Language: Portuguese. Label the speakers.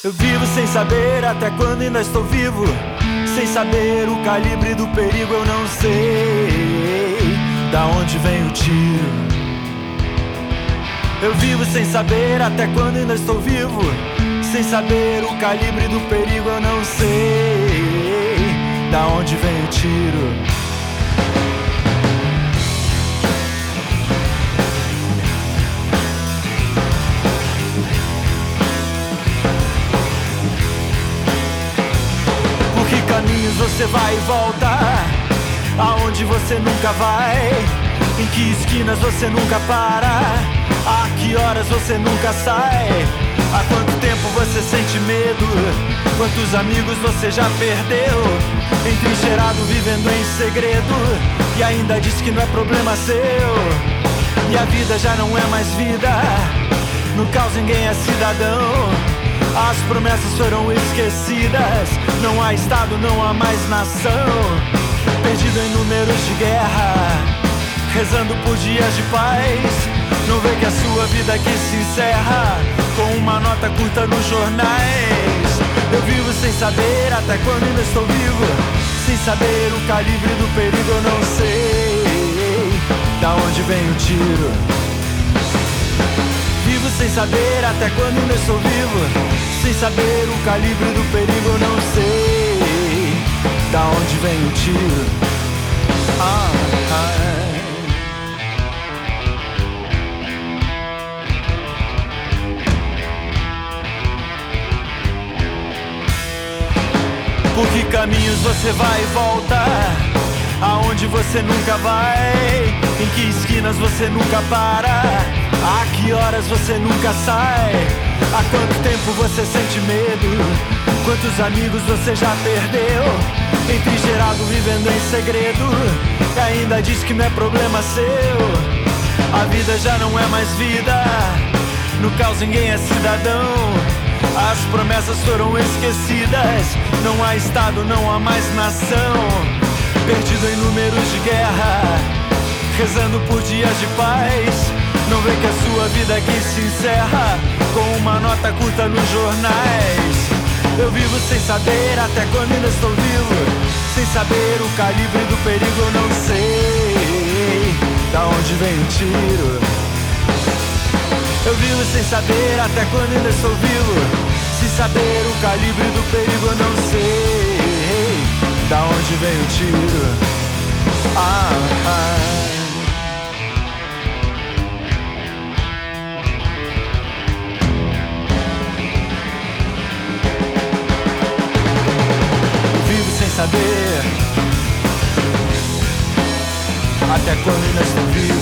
Speaker 1: Eu vivo sem saber até quando ainda estou vivo. Sem saber o calibre do perigo, eu não sei da onde vem o tiro. Eu vivo sem saber até quando ainda estou vivo. Sem saber o calibre do perigo, eu não sei da onde vem o tiro. Por que caminhos você vai e volta? Aonde você nunca vai? Em que esquinas você nunca para? A que horas você nunca sai? Há quanto tempo você sente medo? Quantos amigos você já perdeu? Entrincheirado vivendo em segredo, e ainda diz que não é problema seu. E a vida já não é mais vida, no caos ninguém é cidadão. As promessas foram esquecidas, não há estado, não há mais nação. Perdido em números de guerra, rezando por dias de paz. Não vê que a sua vida aqui se encerra com uma nota curta nos jornais. Eu vivo sem saber até quando ainda estou vivo. Sem saber o calibre do perigo, eu não sei da onde vem o tiro. Vivo sem saber até quando ainda estou vivo. Sem saber o calibre do perigo, eu não sei da onde vem o tiro. Por que caminhos você vai e volta? Aonde você nunca vai? Em que esquinas você nunca para? A que horas você nunca sai? Há quanto tempo você sente medo? Quantos amigos você já perdeu? Entrincheirado vivendo em segredo, e ainda diz que não é problema seu. A vida já não é mais vida, no caos ninguém é cidadão. As promessas foram esquecidas, não há estado, não há mais nação. Perdido em números de guerra, rezando por dias de paz. Não vê que a sua vida aqui se encerra com uma nota curta nos jornais. Eu vivo sem saber até quando ainda estou vivo. Sem saber o calibre do perigo, eu não sei da onde vem o tiro. Eu vivo sem saber até quando ainda estou vivo. Sem saber o calibre do perigo, eu não sei da onde vem o tiro. Vivo sem saber até quando ainda estou vivo.